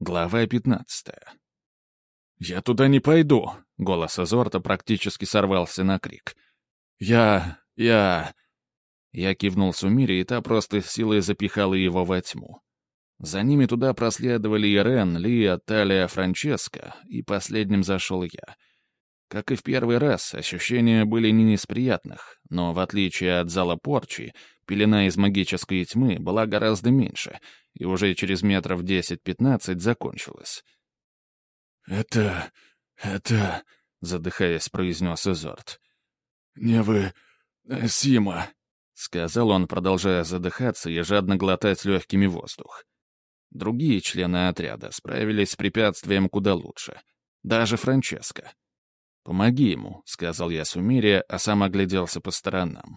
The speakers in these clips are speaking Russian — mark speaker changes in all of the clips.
Speaker 1: Глава 15. «Я туда не пойду!» — голос Азорта практически сорвался на крик. Я кивнул Сумире, и та просто силой запихала его во тьму. За ними туда проследовали Ирен, Лия, Талия, Франческа, и последним зашел я. Как и в первый раз, ощущения были не из приятных, но, в отличие от зала порчи, пелена из магической тьмы была гораздо меньше, и уже через метров 10-15 закончилась. «Это... — задыхаясь, произнес Изорт. «Невыносимо», — сказал он, продолжая задыхаться и жадно глотать легкими воздух. Другие члены отряда справились с препятствием куда лучше. Даже Франческа. «Помоги ему», — сказал я Сумире, а сам огляделся по сторонам.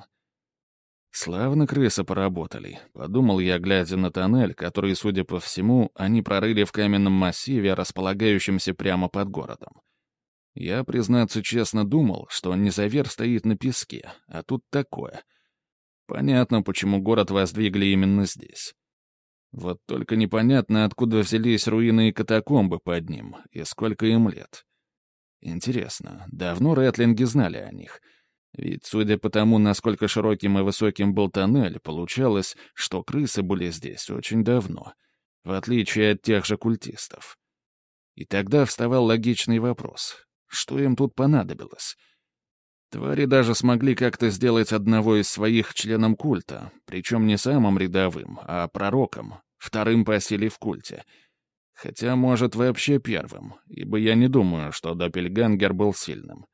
Speaker 1: «Славно крысы поработали», — подумал я, глядя на тоннель, который, судя по всему, они прорыли в каменном массиве, располагающемся прямо под городом. Я, признаться честно, думал, что Незавер стоит на песке, а тут такое. Понятно, почему город воздвигли именно здесь. Вот только непонятно, откуда взялись руины и катакомбы под ним, и сколько им лет. Интересно, давно рэтлинги знали о них? Ведь, судя по тому, насколько широким и высоким был тоннель, получалось, что крысы были здесь очень давно, в отличие от тех же культистов. И тогда вставал логичный вопрос. Что им тут понадобилось? Твари даже смогли как-то сделать одного из своих членом культа, причем не самым рядовым, а пророком, вторым по силе в культе. Хотя, может, вообще первым, ибо я не думаю, что Доппельгангер был сильным.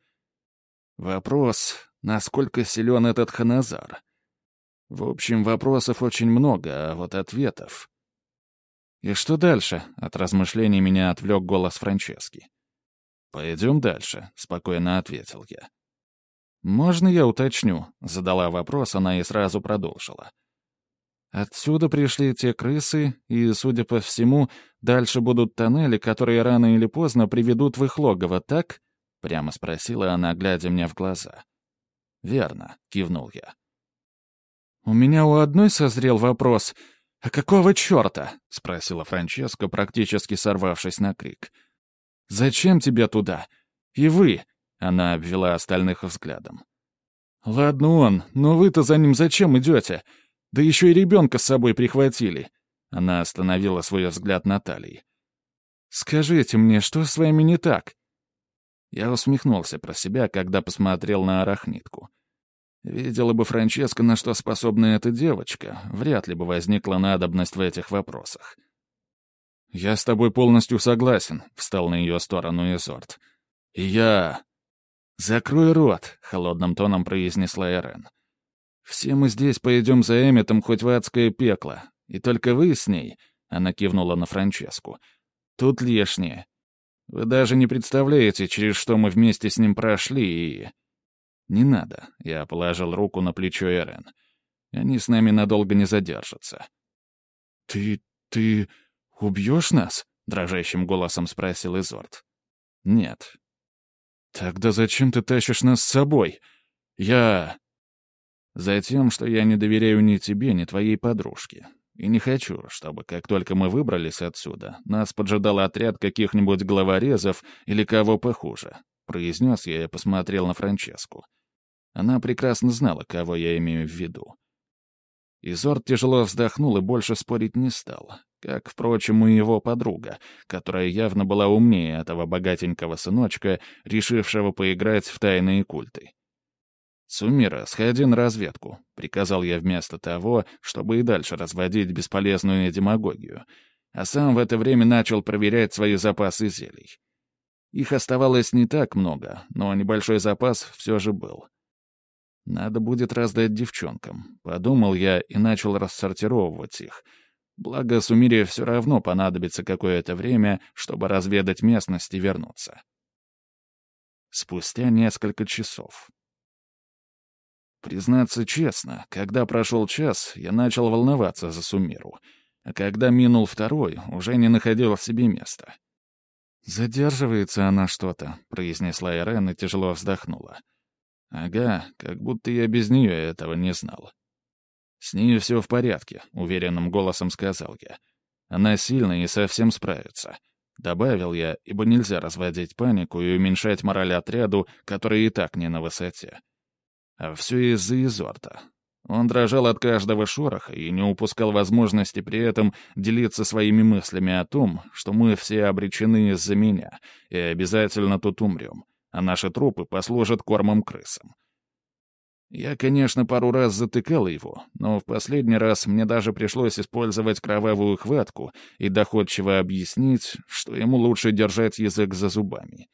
Speaker 1: Вопрос, насколько силен этот Ханазар? В общем, вопросов очень много, а вот ответов... «И что дальше?» — от размышлений меня отвлек голос Франчески. «Пойдем дальше», — спокойно ответил я. «Можно я уточню?» — задала вопрос она и сразу продолжила. «Отсюда пришли те крысы, и, судя по всему, дальше будут тоннели, которые рано или поздно приведут в их логово, так?» — прямо спросила она, глядя мне в глаза. «Верно», — кивнул я. «У меня у одной созрел вопрос. А какого черта?» — спросила Франческа, практически сорвавшись на крик. «Зачем тебе туда? И вы?» — она обвела остальных взглядом. «Ладно он, но вы-то за ним зачем идете? Да еще и ребенка с собой прихватили». Она остановила свой взгляд на Талии. «Скажите мне, что с вами не так?» Я усмехнулся про себя, когда посмотрел на арахнитку. Видела бы Франческа, на что способна эта девочка, вряд ли бы возникла надобность в этих вопросах. «Я с тобой полностью согласен», — встал на ее сторону Изорт. «И я...» «Закрой рот», — холодным тоном произнесла Ирен. «Все мы здесь пойдем за Эмметом хоть в адское пекло, и только вы с ней», — она кивнула на Франческу, — «тут лишнее. Вы даже не представляете, через что мы вместе с ним прошли, и...» «Не надо», — я положил руку на плечо Ирен. «Они с нами надолго не задержатся». «Ты... убьешь нас?» — дрожащим голосом спросил Изорт. «Нет». «Тогда зачем ты тащишь нас с собой? Затем, что я не доверяю ни тебе, ни твоей подружке. И не хочу, чтобы, как только мы выбрались отсюда, нас поджидал отряд каких-нибудь главорезов или кого похуже», — произнес я и посмотрел на Франческу. Она прекрасно знала, кого я имею в виду. Изорт тяжело вздохнул и больше спорить не стал, как, впрочем, и его подруга, которая явно была умнее этого богатенького сыночка, решившего поиграть в тайные культы. «Сумира, сходи на разведку», — приказал я вместо того, чтобы и дальше разводить бесполезную демагогию, а сам в это время начал проверять свои запасы зелий. Их оставалось не так много, но небольшой запас все же был. «Надо будет раздать девчонкам», — подумал я и начал рассортировывать их. Благо, Сумире все равно понадобится какое-то время, чтобы разведать местность и вернуться. Спустя несколько часов. Признаться честно, когда прошел час, я начал волноваться за Сумиру, а когда минул второй, уже не находил себе места. «Задерживается она что-то», — произнесла Ирен и тяжело вздохнула. «Ага, как будто я без нее этого не знал». «С ней все в порядке», — уверенным голосом сказал я. Она сильная и совсем справится. Добавил я, ибо нельзя разводить панику и уменьшать мораль отряду, который и так не на высоте. А все из-за Изорта. Он дрожал от каждого шороха и не упускал возможности при этом делиться своими мыслями о том, что мы все обречены из-за меня и обязательно тут умрем, а наши трупы послужат кормом крысам. Я, конечно, пару раз затыкал его, но в последний раз мне даже пришлось использовать кровавую хватку и доходчиво объяснить, что ему лучше держать язык за зубами.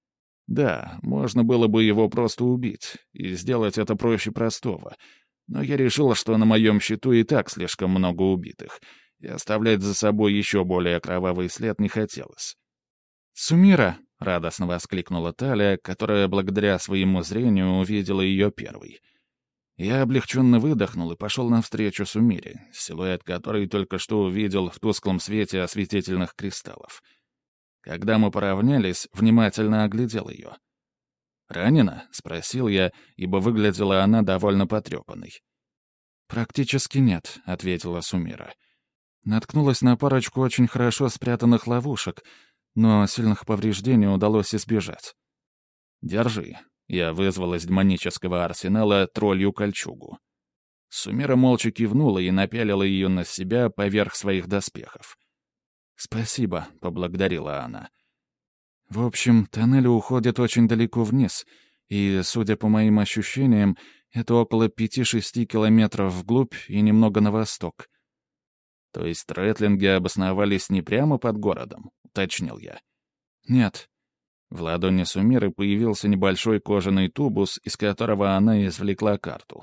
Speaker 1: Да, можно было бы его просто убить, и сделать это проще простого, но я решил, что на моем счету и так слишком много убитых, и оставлять за собой еще более кровавый след не хотелось. «Сумира!» — радостно воскликнула Талия, которая благодаря своему зрению увидела ее первой. Я облегченно выдохнул и пошел навстречу Сумире, силуэт которой только что увидел в тусклом свете осветительных кристаллов. Когда мы поравнялись, внимательно оглядел ее. «Ранена?» — спросил я, ибо выглядела она довольно потрепанной. «Практически нет», — ответила Сумира. «Наткнулась на парочку очень хорошо спрятанных ловушек, но сильных повреждений удалось избежать». «Держи». Я вызвал из демонического арсенала троллью кольчугу. Сумира молча кивнула и напялила ее на себя поверх своих доспехов. «Спасибо», — поблагодарила она. «В общем, тоннель уходит очень далеко вниз, и, судя по моим ощущениям, это около 5-6 километров вглубь и немного на восток». «То есть ретлинги обосновались не прямо под городом?» — уточнил я. «Нет». В ладони Сумиры появился небольшой кожаный тубус, из которого она извлекла карту.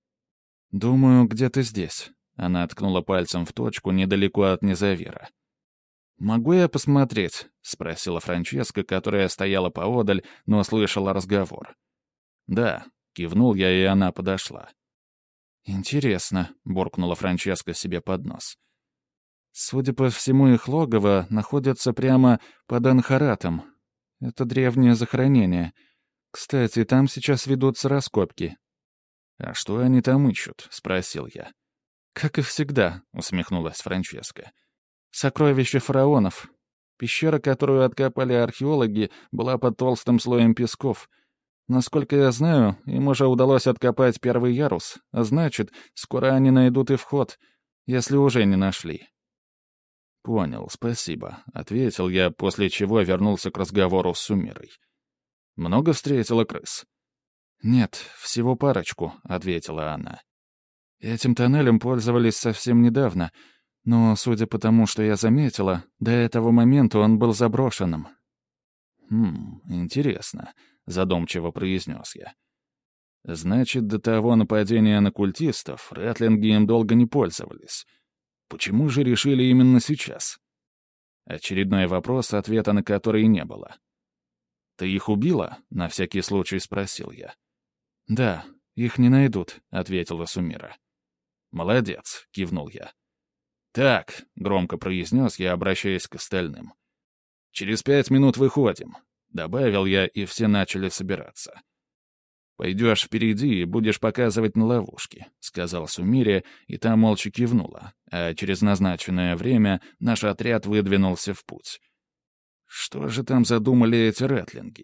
Speaker 1: «Думаю, где-то здесь». Она ткнула пальцем в точку недалеко от Незавира. «Могу я посмотреть?» — спросила Франческа, которая стояла поодаль, но слышала разговор. «Да», — кивнул я, и она подошла. «Интересно», — буркнула Франческа себе под нос. «Судя по всему, их логово находится прямо под Анхаратом. Это древнее захоронение. Кстати, там сейчас ведутся раскопки». «А что они там ищут?» — спросил я. «Как и всегда», — усмехнулась Франческа. «Сокровища фараонов. Пещера, которую откопали археологи, была под толстым слоем песков. Насколько я знаю, им уже удалось откопать первый ярус, а значит, скоро они найдут и вход, если уже не нашли». «Понял, спасибо», — ответил я, после чего вернулся к разговору с Сумирой. «Много встретила крыс?» «Нет, всего парочку», — ответила она. «Этим тоннелем пользовались совсем недавно, но, судя по тому, что я заметила, до этого момента он был заброшенным». Интересно», — задумчиво произнес я. «Значит, до того нападения на культистов ретлинги им долго не пользовались. Почему же решили именно сейчас?» Очередной вопрос, ответа на который не было. «Ты их убила?» — на всякий случай спросил я. «Да, их не найдут», — ответила Сумира. «Молодец», — кивнул я. «Так», — громко произнес я, обращаясь к остальным. «Через 5 минут выходим», — добавил я, и все начали собираться. «Пойдешь впереди и будешь показывать на ловушки», — сказал Сумире, и та молча кивнула, а через назначенное время наш отряд выдвинулся в путь. Что же там задумали эти ретлинги?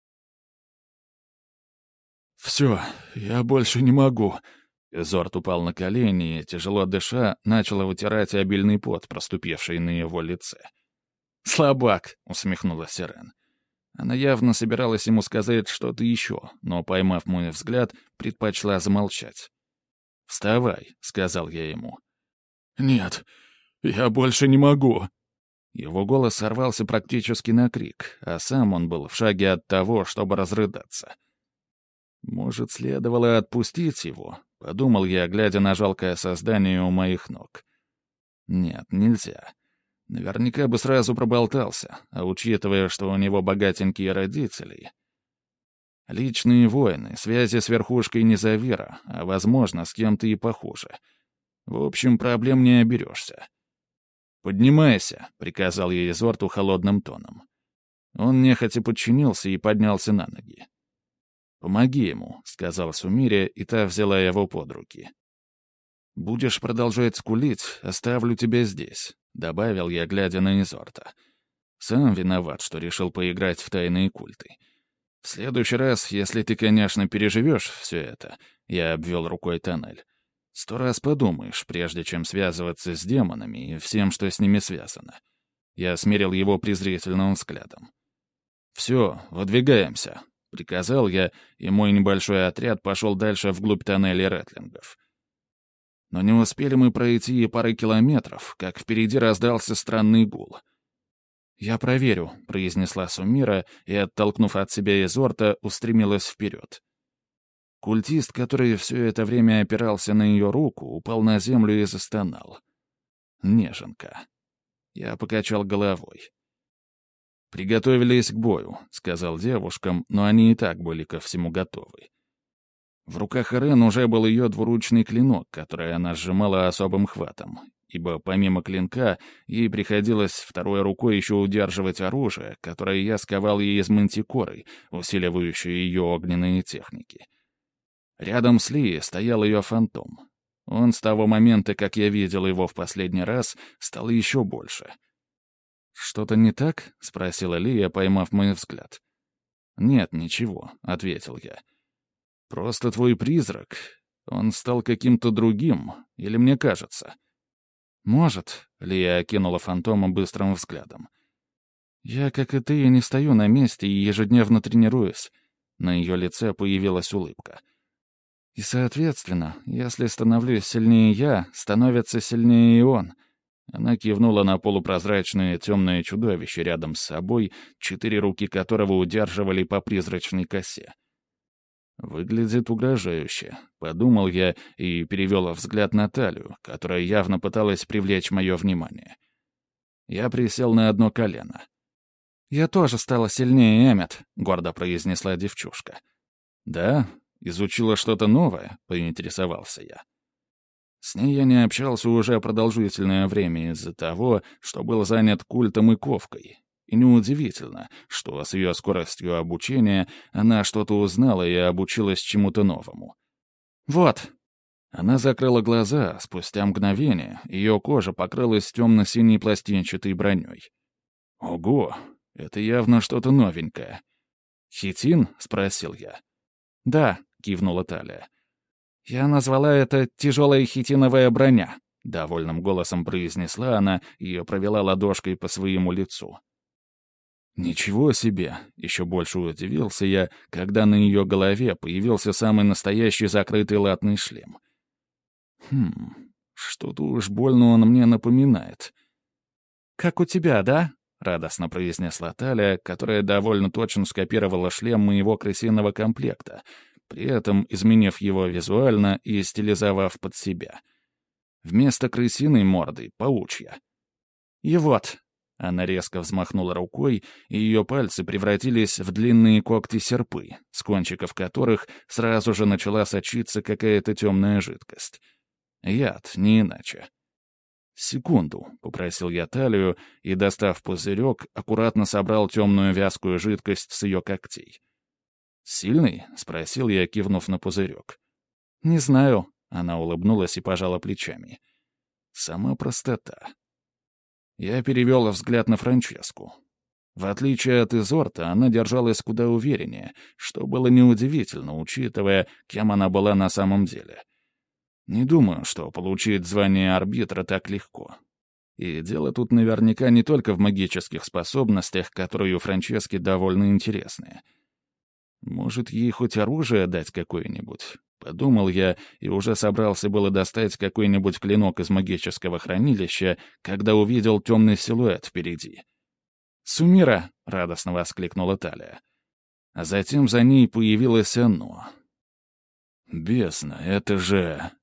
Speaker 1: «Все, я больше не могу». Изорт упал на колени и, тяжело дыша, начал вытирать обильный пот, проступивший на его лице. «Слабак», — усмехнулась Сирен. Она явно собиралась ему сказать что-то еще, но, поймав мой взгляд, предпочла замолчать. «Вставай», — сказал я ему. «Нет, я больше не могу». Его голос сорвался практически на крик, а сам он был в шаге от того, чтобы разрыдаться. «Может, следовало отпустить его?» — подумал я, глядя на жалкое создание у моих ног. «Нет, нельзя. Наверняка бы сразу проболтался, а учитывая, что у него богатенькие родители... Личные войны, связи с верхушкой Незавира, а, возможно, с кем-то и похуже. В общем, проблем не оберешься. «Поднимайся», — приказал я Изорту холодным тоном. Он нехотя подчинился и поднялся на ноги. «Помоги ему», — сказал Сумире, и та взяла его под руки. «Будешь продолжать скулить, оставлю тебя здесь. добавил я, глядя на Изорта. «Сам виноват, что решил поиграть в тайные культы. В следующий раз, если ты, конечно, переживешь все это», — я обвел рукой тоннель, 100 раз подумаешь, прежде чем связываться с демонами и всем, что с ними связано. Я смерил его презрительным взглядом. «Все, выдвигаемся», — приказал я, и мой небольшой отряд пошел дальше вглубь тоннеля Рэтлингов. Но не успели мы пройти и пары километров, как впереди раздался странный гул. «Я проверю», — произнесла Сумира и, оттолкнув от себя Изорта, устремилась вперед. Культист, который все это время опирался на ее руку, упал на землю и застонал. Неженка. Я покачал головой. «Приготовились к бою», — сказал девушкам, но они и так были ко всему готовы. В руках Ирен уже был ее двуручный клинок, который она сжимала особым хватом, ибо помимо клинка ей приходилось второй рукой еще удерживать оружие, которое я сковал ей из мантикоры, усиливающей ее огненные техники. Рядом с Ли стоял ее фантом. Он с того момента, как я видел его в последний раз, стал еще больше. «Что-то не так?» — спросила Лия, поймав мой взгляд. «Нет, ничего», — ответил я. «Просто твой призрак. Он стал каким-то другим, или мне кажется?» «Может», — Лия окинула фантома быстрым взглядом. «Я, как и ты, не стою на месте и ежедневно тренируюсь». На ее лице появилась улыбка. «И, соответственно, если становлюсь сильнее я, становится сильнее и он». Она кивнула на полупрозрачное темное чудовище рядом с собой, 4 руки которого удерживали по призрачной косе. «Выглядит угрожающе», — подумал я и перевел взгляд на Талию, которая явно пыталась привлечь мое внимание. Я присел на одно колено. «Я тоже стала сильнее, Эммет», — гордо произнесла девчушка. «Да? Изучила что-то новое?» — поинтересовался я. С ней я не общался уже продолжительное время из-за того, что был занят культом и ковкой. И неудивительно, что с ее скоростью обучения она что-то узнала и обучилась чему-то новому. «Вот». Она закрыла глаза, спустя мгновение ее кожа покрылась темно-синей пластинчатой броней. «Ого, это явно что-то новенькое». «Хитин?» — спросил я. «Да», — кивнула Талия. «Я назвала это «тяжелая хитиновая броня», — довольным голосом произнесла она и провела ладошкой по своему лицу. «Ничего себе!» — еще больше удивился я, когда на ее голове появился самый настоящий закрытый латный шлем. Что-то уж больно он мне напоминает. «Как у тебя, да?» — радостно произнесла Талия, которая довольно точно скопировала шлем моего крысиного комплекта, при этом изменив его визуально и стилизовав под себя. Вместо крысиной морды — паучья. И вот, она резко взмахнула рукой, и ее пальцы превратились в длинные когти-серпы, с кончиков которых сразу же начала сочиться какая-то темная жидкость. Яд, не иначе. «Секунду», — попросил я Талию, и, достав пузырек, аккуратно собрал темную вязкую жидкость с ее когтей. «Сильный?» — спросил я, кивнув на пузырек. «Не знаю», — она улыбнулась и пожала плечами. «Сама простота». Я перевел взгляд на Франческу. В отличие от Изорта, она держалась куда увереннее, что было неудивительно, учитывая, кем она была на самом деле. Не думаю, что получить звание арбитра так легко. И дело тут наверняка не только в магических способностях, которые у Франчески довольно интересные. Может, ей хоть оружие дать какое-нибудь? Подумал я, и уже собрался было достать какой-нибудь клинок из магического хранилища, когда увидел темный силуэт впереди. «Сумира!» — радостно воскликнула Талия. А затем за ней появилось оно. «Бесно, это же...»